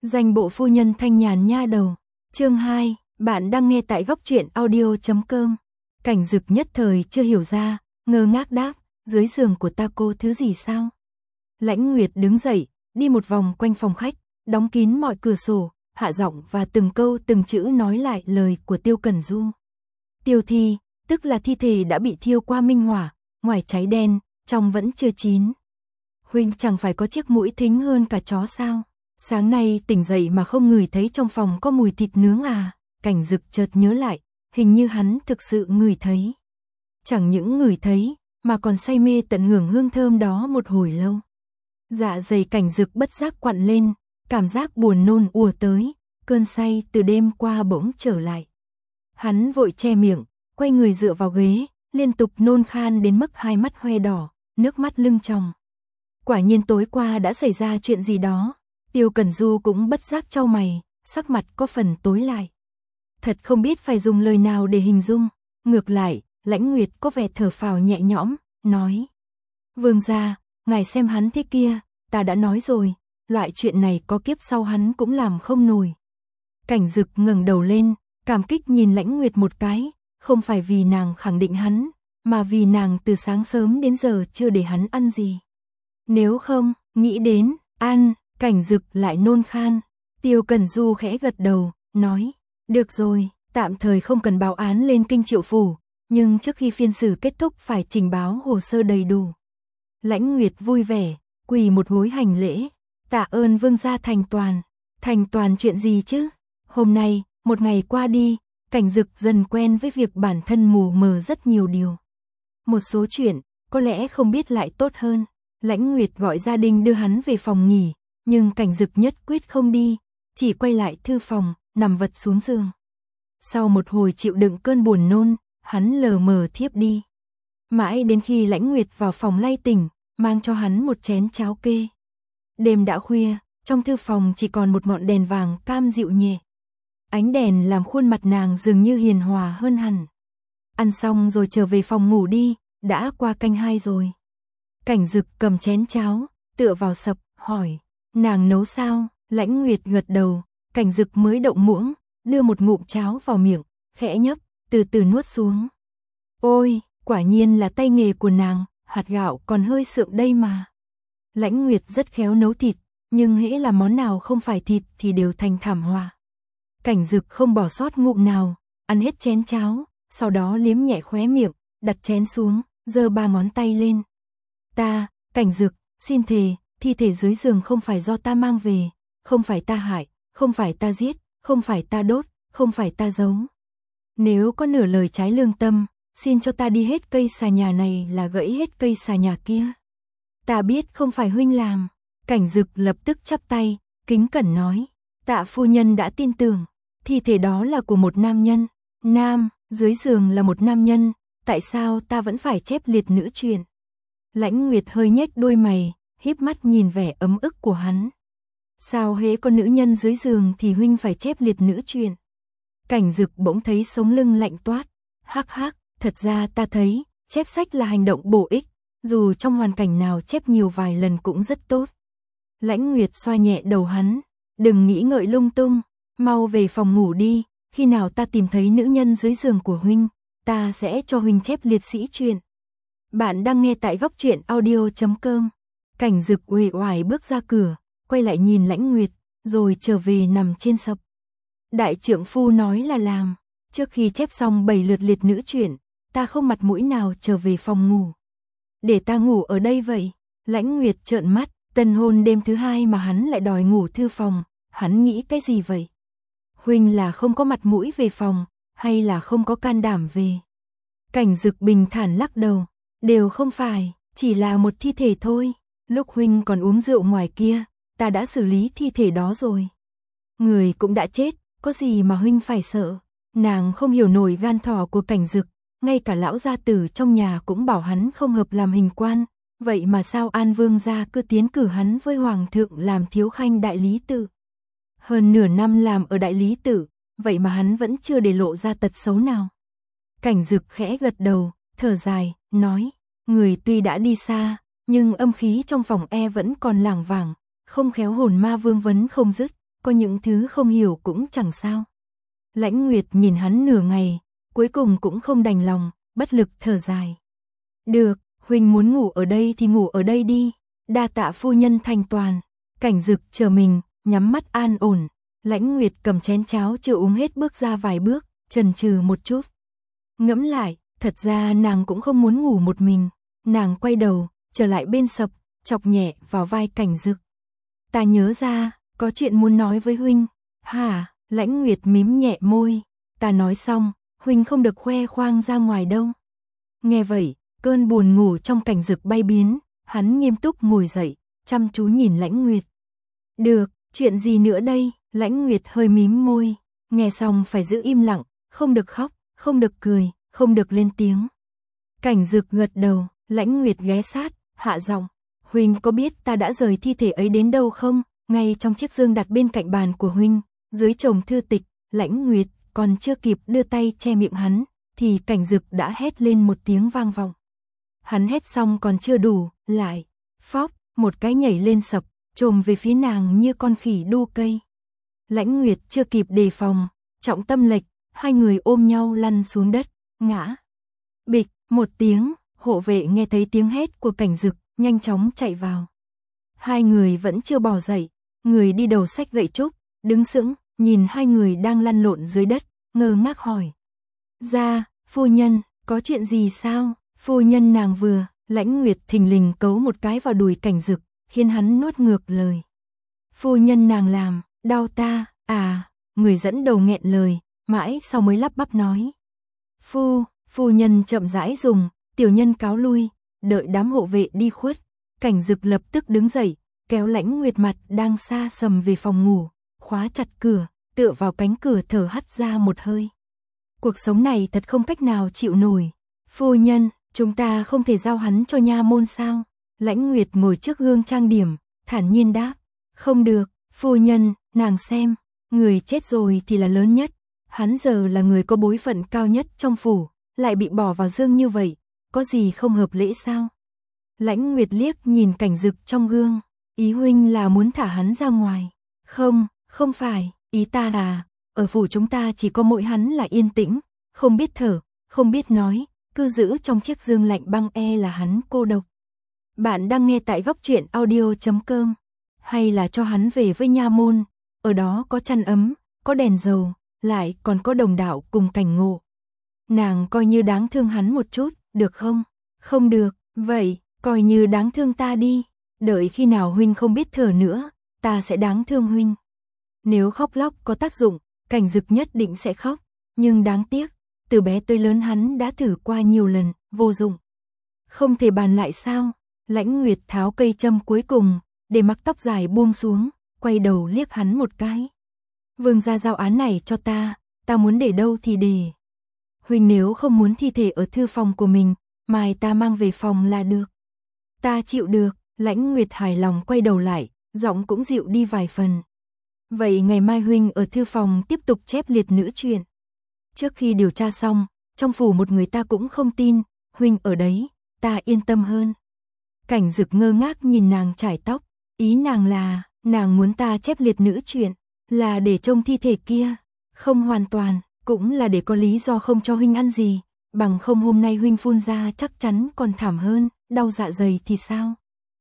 Danh bộ phu nhân thanh nhàn nha đầu. Chương 2, bạn đang nghe tại góc truyện audio.com. Cảnh Dực nhất thời chưa hiểu ra, ngơ ngác đáp, dưới giường của ta cô thứ gì sao? Lãnh Nguyệt đứng dậy, đi một vòng quanh phòng khách, đóng kín mọi cửa sổ, hạ giọng và từng câu từng chữ nói lại lời của Tiêu Cẩn Du. Tiêu thi, tức là thi thể đã bị thiêu qua minh hỏa, ngoài cháy đen, trong vẫn chưa chín. Huynh chẳng phải có chiếc mũi thính hơn cả chó sao? Sáng nay tỉnh dậy mà không ngửi thấy trong phòng có mùi thịt nướng à? Cảnh Dực chợt nhớ lại, hình như hắn thực sự ngửi thấy. Chẳng những ngửi thấy, mà còn say mê tận hưởng hương thơm đó một hồi lâu. Dạ dày Cảnh Dực bất giác quặn lên, cảm giác buồn nôn ùa tới, cơn say từ đêm qua bỗng trở lại. Hắn vội che miệng, quay người dựa vào ghế, liên tục nôn khan đến mức hai mắt hoe đỏ, nước mắt lưng tròng. Quả nhiên tối qua đã xảy ra chuyện gì đó. Tiêu Cẩn Du cũng bất giác chau mày, sắc mặt có phần tối lại. Thật không biết phải dùng lời nào để hình dung. Ngược lại, Lãnh Nguyệt có vẻ thở phào nhẹ nhõm, nói: Vương gia, ngài xem hắn thế kia, ta đã nói rồi, loại chuyện này có kiếp sau hắn cũng làm không nổi. Cảnh Dực ngẩng đầu lên, cảm kích nhìn Lãnh Nguyệt một cái, không phải vì nàng khẳng định hắn, mà vì nàng từ sáng sớm đến giờ chưa để hắn ăn gì. Nếu không, nghĩ đến, ăn, Cảnh Dực lại nôn khan. Tiêu Cẩn Du khẽ gật đầu, nói: Được rồi, tạm thời không cần báo án lên Kinh Triệu Phủ, nhưng trước khi phiên xử kết thúc phải trình báo hồ sơ đầy đủ. Lãnh Nguyệt vui vẻ, quỳ một gối hành lễ, tạ ơn vương gia thành toàn. Thành toàn chuyện gì chứ? Hôm nay, một ngày qua đi, Cảnh Dực dần quen với việc bản thân mù mờ rất nhiều điều. Một số chuyện, có lẽ không biết lại tốt hơn. Lãnh Nguyệt gọi gia đình đưa hắn về phòng nghỉ, nhưng Cảnh Dực nhất quyết không đi, chỉ quay lại thư phòng, nằm vật xuống giường. Sau một hồi chịu đựng cơn buồn nôn, hắn lờ mờ thiếp đi. Mãi đến khi Lãnh Nguyệt vào phòng lay tỉnh, mang cho hắn một chén cháo kê. Đêm đã khuya, trong thư phòng chỉ còn một ngọn đèn vàng cam dịu nhẹ. Ánh đèn làm khuôn mặt nàng dường như hiền hòa hơn hẳn. Ăn xong rồi trở về phòng ngủ đi, đã qua canh 2 rồi. Cảnh Dực cầm chén cháo, tựa vào sập, hỏi: Nàng nấu sao? Lãnh Nguyệt gật đầu. Cảnh Dực mới động muỗng, đưa một ngụm cháo vào miệng, khẽ nhấp, từ từ nuốt xuống. Ôi, quả nhiên là tay nghề của nàng, hạt gạo còn hơi sượng đây mà. Lãnh Nguyệt rất khéo nấu thịt, nhưng hễ là món nào không phải thịt thì đều thành thảm họa. Cảnh Dực không bỏ sót ngụm nào, ăn hết chén cháo, sau đó liếm nhẹ khóe miệng, đặt chén xuống, giơ 3 ngón tay lên. Ta, Cảnh Dực, xin thề, thi thể dưới giường không phải do ta mang về, không phải ta hại, không phải ta giết, không phải ta đốt, không phải ta giấu. Nếu có nửa lời trái lương tâm, xin cho ta đi hết cây xà nhà này là gãy hết cây xà nhà kia. Ta biết không phải huynh làm. Cảnh Dực lập tức chắp tay, kính cẩn nói: Tạ phu nhân đã tin tưởng, thi thể đó là của một nam nhân. Nam, dưới giường là một nam nhân, tại sao ta vẫn phải chép liệt nữ chuyện? Lãnh Nguyệt hơi nhếch đôi mày, híp mắt nhìn vẻ ấm ức của hắn. Sao hễ có nữ nhân dưới giường thì huynh phải chép liệt nữ chuyện? Cảnh Dực bỗng thấy sống lưng lạnh toát. Hắc hắc, thật ra ta thấy, chép sách là hành động bổ ích, dù trong hoàn cảnh nào chép nhiều vài lần cũng rất tốt. Lãnh Nguyệt xoa nhẹ đầu hắn, đừng nghĩ ngợi lung tung, mau về phòng ngủ đi, khi nào ta tìm thấy nữ nhân dưới giường của huynh, ta sẽ cho huynh chép liệt sĩ chuyện. Bạn đang nghe tại góc truyện audio.com. Cảnh Dực uể oải bước ra cửa, quay lại nhìn Lãnh Nguyệt, rồi trở về nằm trên sập. Đại trượng phu nói là làm, trước khi chép xong 7 lượt liệt nữ chuyện, ta không mặt mũi nào trở về phòng ngủ. Để ta ngủ ở đây vậy? Lãnh Nguyệt trợn mắt, tân hôn đêm thứ 2 mà hắn lại đòi ngủ thư phòng, hắn nghĩ cái gì vậy? Huynh là không có mặt mũi về phòng, hay là không có can đảm về? Cảnh Dực bình thản lắc đầu, đều không phải, chỉ là một thi thể thôi. Lúc huynh còn uống rượu ngoài kia, ta đã xử lý thi thể đó rồi. Người cũng đã chết, có gì mà huynh phải sợ? Nàng không hiểu nổi gan thỏ của Cảnh Dực, ngay cả lão gia tử trong nhà cũng bảo hắn không hợp làm hình quan, vậy mà sao An Vương gia cứ tiến cử hắn với Hoàng thượng làm thiếu khanh đại lý tự? Hơn nửa năm làm ở đại lý tự, vậy mà hắn vẫn chưa để lộ ra tật xấu nào. Cảnh Dực khẽ gật đầu, thở dài, nói: Người tuy đã đi xa, nhưng âm khí trong phòng vẫn còn lảng vảng, không khéo hồn ma vương vấn không dứt, có những thứ không hiểu cũng chẳng sao. Lãnh Nguyệt nhìn hắn nửa ngày, cuối cùng cũng không đành lòng, bất lực thở dài. Được, huynh muốn ngủ ở đây thì ngủ ở đây đi, đa tạ phu nhân thành toàn. Cảnh Dực chờ mình, nhắm mắt an ổn. Lãnh Nguyệt cầm chén cháo chưa uống hết bước ra vài bước, chần chừ một chút. Ngẫm lại, thật ra nàng cũng không muốn ngủ một mình. Nàng quay đầu, trở lại bên sập, chọc nhẹ vào vai Cảnh Dực. Ta nhớ ra, có chuyện muốn nói với huynh. Hả? Lãnh Nguyệt mím nhẹ môi. Ta nói xong, huynh không được khoe khoang ra ngoài đâu. Nghe vậy, cơn buồn ngủ trong Cảnh Dực bay biến, hắn nghiêm túc ngồi dậy, chăm chú nhìn Lãnh Nguyệt. Được, chuyện gì nữa đây? Lãnh Nguyệt hơi mím môi, nghe xong phải giữ im lặng, không được khóc, không được cười, không được lên tiếng. Cảnh Dực gật đầu, Lãnh Nguyệt ghé sát, hạ giọng, huynh có biết ta đã rời thi thể ấy đến đâu không? Ngay trong chiếc dương đặt bên cạnh bàn của huynh, dưới chồng thư tịch. Lãnh Nguyệt còn chưa kịp đưa tay che miệng hắn, thì Cảnh Dực đã hét lên một tiếng vang vọng. Hắn hét xong còn chưa đủ, lại, phóc, một cái nhảy lên sập, chồm về phía nàng như con khỉ đu cây. Lãnh Nguyệt chưa kịp đề phòng, trọng tâm lệch, hai người ôm nhau lăn xuống đất, ngã. Bịch, một tiếng, hộ vệ nghe thấy tiếng hét của Cảnh Dực, nhanh chóng chạy vào. Hai người vẫn chưa bò dậy, người đi đầu xách gậy trúc, đứng sững, nhìn hai người đang lăn lộn dưới đất, ngơ ngác hỏi. Ra, phu nhân, có chuyện gì sao? Phu nhân nàng vừa, Lãnh Nguyệt thình lình cấu một cái vào đùi Cảnh Dực, khiến hắn nuốt ngược lời. Phu nhân nàng làm, đau ta, à, người dẫn đầu nghẹn lời, mãi sau mới lắp bắp nói. Phu nhân chậm rãi dùng, tiểu nhân cáo lui, đợi đám hộ vệ đi khuất. Cảnh Dực lập tức đứng dậy, kéo Lãnh Nguyệt mặt đang xa sầm về phòng ngủ, khóa chặt cửa, tựa vào cánh cửa thở hắt ra một hơi. Cuộc sống này thật không cách nào chịu nổi. Phu nhân, chúng ta không thể giao hắn cho nha môn sao? Lãnh Nguyệt ngồi trước gương trang điểm, thản nhiên đáp. Không được, phu nhân, nàng xem, người chết rồi thì là lớn nhất. Hắn giờ là người có bối phận cao nhất trong phủ, lại bị bỏ vào dương như vậy, có gì không hợp lễ sao? Lãnh Nguyệt liếc nhìn Cảnh Dực trong gương, ý huynh là muốn thả hắn ra ngoài. Không phải, ý ta là, ở phủ chúng ta chỉ có mỗi hắn là yên tĩnh, không biết thở, không biết nói, cứ giữ trong chiếc giường lạnh băng là hắn cô độc. Bạn đang nghe tại góc truyện audio.com, hay là cho hắn về với nha môn, ở đó có chăn ấm, có đèn dầu, lại còn có đồng đạo cùng cảnh ngộ. Nàng coi như đáng thương hắn một chút, được không? Không được, vậy, coi như đáng thương ta đi, đợi khi nào huynh không biết thở nữa, ta sẽ đáng thương huynh. Nếu khóc lóc có tác dụng, Cảnh Dực nhất định sẽ khóc, nhưng đáng tiếc, từ bé tới lớn hắn đã thử qua nhiều lần, vô dụng. Không thể bàn lại sao? Lãnh Nguyệt tháo cây châm cuối cùng, để mặc tóc dài buông xuống, quay đầu liếc hắn một cái. Vương gia giao án này cho ta muốn để đâu thì để. Huynh nếu không muốn thi thể ở thư phòng của mình, mai ta mang về phòng là được. Ta chịu được, Lãnh Nguyệt hài lòng quay đầu lại, giọng cũng dịu đi vài phần. Vậy ngày mai huynh ở thư phòng tiếp tục chép liệt nữ chuyện. Trước khi điều tra xong, trong phủ một người ta cũng không tin, huynh ở đấy, ta yên tâm hơn. Cảnh Dực ngơ ngác nhìn nàng chải tóc, ý nàng là, nàng muốn ta chép liệt nữ chuyện, là để trông thi thể kia, không hoàn toàn, cũng là để có lý do không cho huynh ăn gì, bằng không hôm nay huynh phun ra chắc chắn còn thảm hơn, đau dạ dày thì sao?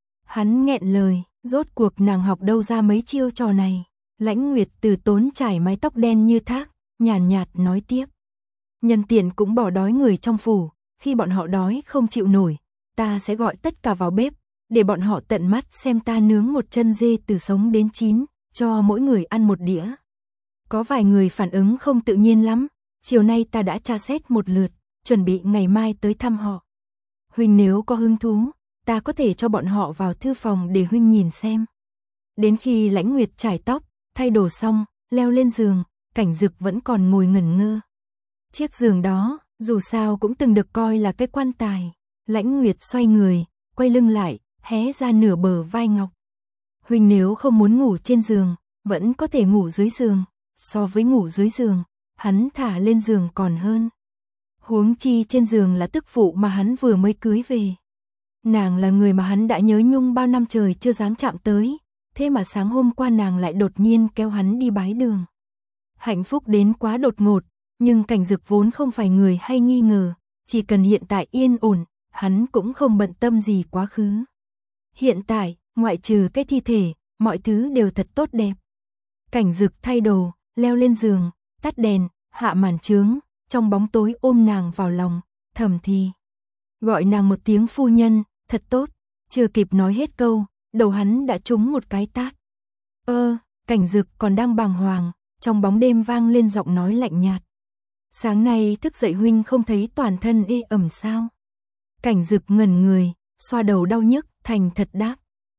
Hắn nghẹn lời, rốt cuộc nàng học đâu ra mấy chiêu trò này. Lãnh Nguyệt từ tốn trải mái tóc đen như thác, nhàn nhạt nói tiếp. Nhân tiện cũng bỏ đói người trong phủ, khi bọn họ đói không chịu nổi, ta sẽ gọi tất cả vào bếp, để bọn họ tận mắt xem ta nướng một chân dê từ sống đến chín, cho mỗi người ăn một đĩa. Có vài người phản ứng không tự nhiên lắm, chiều nay ta đã tra xét một lượt, chuẩn bị ngày mai tới thăm họ. Huynh nếu có hứng thú, ta có thể cho bọn họ vào thư phòng để huynh nhìn xem. Đến khi Lãnh Nguyệt trải tóc, thay đồ xong, leo lên giường, Cảnh Dực vẫn còn ngồi ngẩn ngơ. Chiếc giường đó, dù sao cũng từng được coi là cái quan tài. Lãnh Nguyệt xoay người, quay lưng lại, hé ra nửa bờ vai ngọc. Huynh nếu không muốn ngủ trên giường, vẫn có thể ngủ dưới giường. So với ngủ dưới giường, hắn thả lên giường còn hơn. Huống chi trên giường là tức phụ mà hắn vừa mới cưới về. Nàng là người mà hắn đã nhớ nhung bao năm trời chưa dám chạm tới. thế mà sáng hôm qua nàng lại đột nhiên kéo hắn đi bái đường. Hạnh phúc đến quá đột ngột, nhưng Cảnh Dực vốn không phải người hay nghi ngờ, chỉ cần hiện tại yên ổn, hắn cũng không bận tâm gì quá khứ. Hiện tại, ngoại trừ cái thi thể, mọi thứ đều thật tốt đẹp. Cảnh Dực thay đồ, leo lên giường, tắt đèn, hạ màn chướng, trong bóng tối ôm nàng vào lòng, thầm thì. Gọi nàng một tiếng phu nhân, thật tốt, chưa kịp nói hết câu, đầu hắn đã trúng một cái tát. Cảnh Dực còn đang bàng hoàng, trong bóng đêm vang lên giọng nói lạnh nhạt. Sáng nay thức dậy huynh không thấy toàn thân ê ẩm sao? Cảnh Dực ngẩn người, xoa đầu đau nhức, thành thật đáp.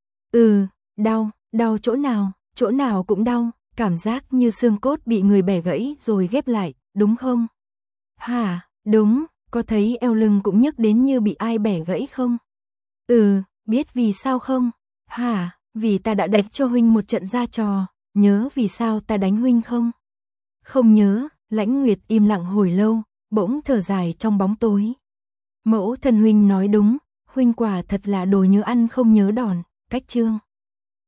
Đau chỗ nào cũng đau, cảm giác như xương cốt bị người bẻ gãy rồi ghép lại, đúng không? Hả, đúng, có thấy eo lưng cũng nhức đến như bị ai bẻ gãy không? Biết vì sao không? Hả, vì ta đã đánh cho huynh một trận ra trò, nhớ vì sao ta đánh huynh không? Không nhớ, Lãnh Nguyệt im lặng hồi lâu, bỗng thở dài trong bóng tối. Mẫu thân huynh nói đúng, huynh quả thật là đồ nhớ ăn không nhớ đòn, cách chương.